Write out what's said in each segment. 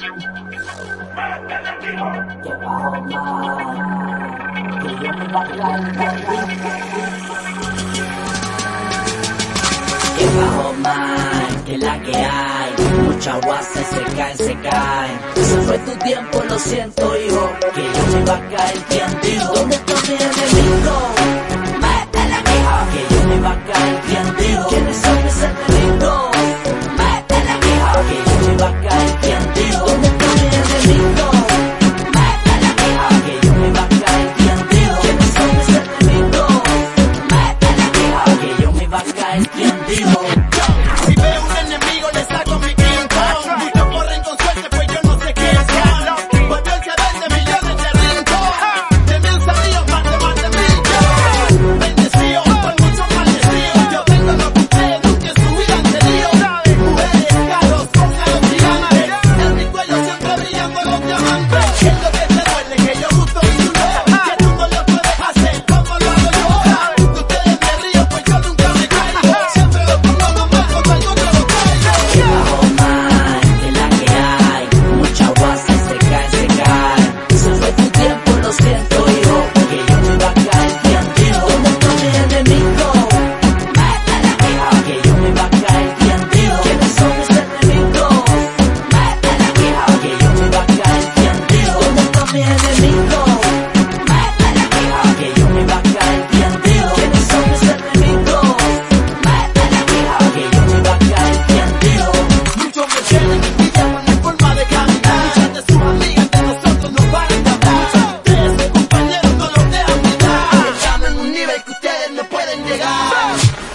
Que bajo más, que yo me baja el que bajo más, que la que hay, mucha agua se caen. Se fue tu tiempo, lo siento hijo, que yo me iba a caer, ¿quién dijo? ¿Dónde está mi enemigo? Métele mijo, que yo me iba a caer, ¿quién dijo? ¿Quiénes son mis enemigos? Métele mijo, que yo me iba a caer, ¿quién dijo? ¿Dónde está mi enemigo? Métele mijo, que yo me iba a caer, ¿quién dijo? ¿Quiénes son mis enemigos? Métele mijo, que yo me iba a caer, ¿quién dijo? Si veo un enemigo le saco mi quinto. Muchos corren con suerte pues yo no sé qué son. Volvió el que vende millones de rincón. De 1000 salidos más de 1000. Bendecido por muchos maldecidos. Yo tengo lo que ustedes nunca en su vida han tenido. Mujeres, carros, cosas gigantes. En mi cuello siempre brillando los diamantes. Es lo que te duele que yo gusto y tú no. Que tú no lo puedes hacer como lo hago yo. De ustedes me río pues yo nunca me caigo. Siempre lo pongo nomás con algo que lo traigo. Que bajo más, que la que hay, mucha agua se cae. Se fue tu tiempo, lo siento hijo, que yo me iba a caer, ¿quién dijo? ¿Dónde está mi enemigo? Métele mijo, que yo me iba a caer, ¿quién dijo? ¿Quiénes son mis enemigos? Métele mijo, que yo me iba a caer, ¿quién dijo? ¿Dónde está mi enemigo? Métele mijo, que yo me iba a caer, ¿quién dijo? ¿Quiénes son mis enemigos? Métele mijo, que yo me iba a caer, ¿quién dijo? Muchos me tienen envidia por mi forma de caminar. Muchas de sus amigas de nosotros no paran de hablar. De ese compañero no los dejan mirar. Estamos en un nivel que ustedes no pueden llegar.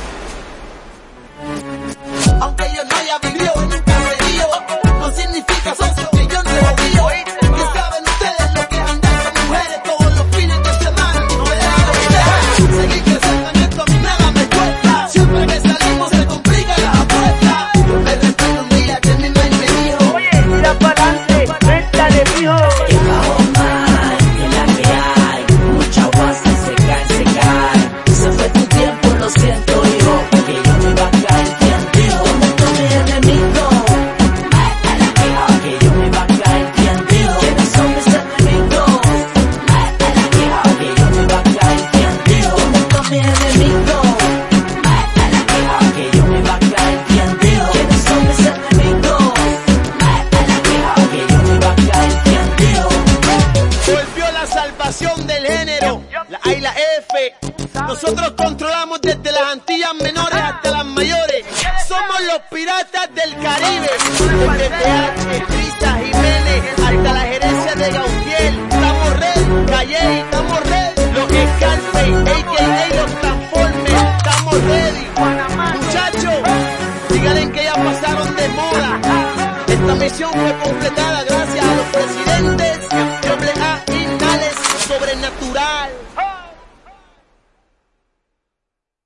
Aunque yo no haya vivido en un caserío, no significa socio que yo no he jodido. Que saben ustedes lo que es andar con mujeres todos los fines de semana. No me dejan olvidar. Seguir creciendo en esto a mí nada me cuesta. Siempre que salimos se complica la apuesta. Yo me recuerdo un día que mi madre me dijo: Oye, tira para adelante, métale, mijo. Que bajo más, que la que hay, mucha agua se cae. Se fue tu tiempo, lo siento hijo, que yo me iba a caer, ¿quién dijo? ¿Dónde está mi enemigo? Métele mijo, que yo me iba a caer, ¿quién dijo? ¿Quiénes son mis enemigos? Métele mijo, que yo me iba a caer, ¿quién dijo? ¿Dónde está mi enemigo? Métele mijo, que yo me iba a caer, ¿quién dijo? ¿Quiénes son mis enemigos? Métele mijo, que yo me iba a caer, ¿quién dijo? Volvió la salvación del género, la A y la F. Nosotros controlamos desde las Antillas menores hasta las mayores. Somos los piratas del Caribe. Desde PH, Crista, Jiménez, hasta la gerencia de Gautier. Estamos ready, Calle, estamos ready. Lo que es Carpe, a.k.a. los Transformers, estamos ready. Muchachos, díganle que ya pasaron de moda. Esta misión fue completada.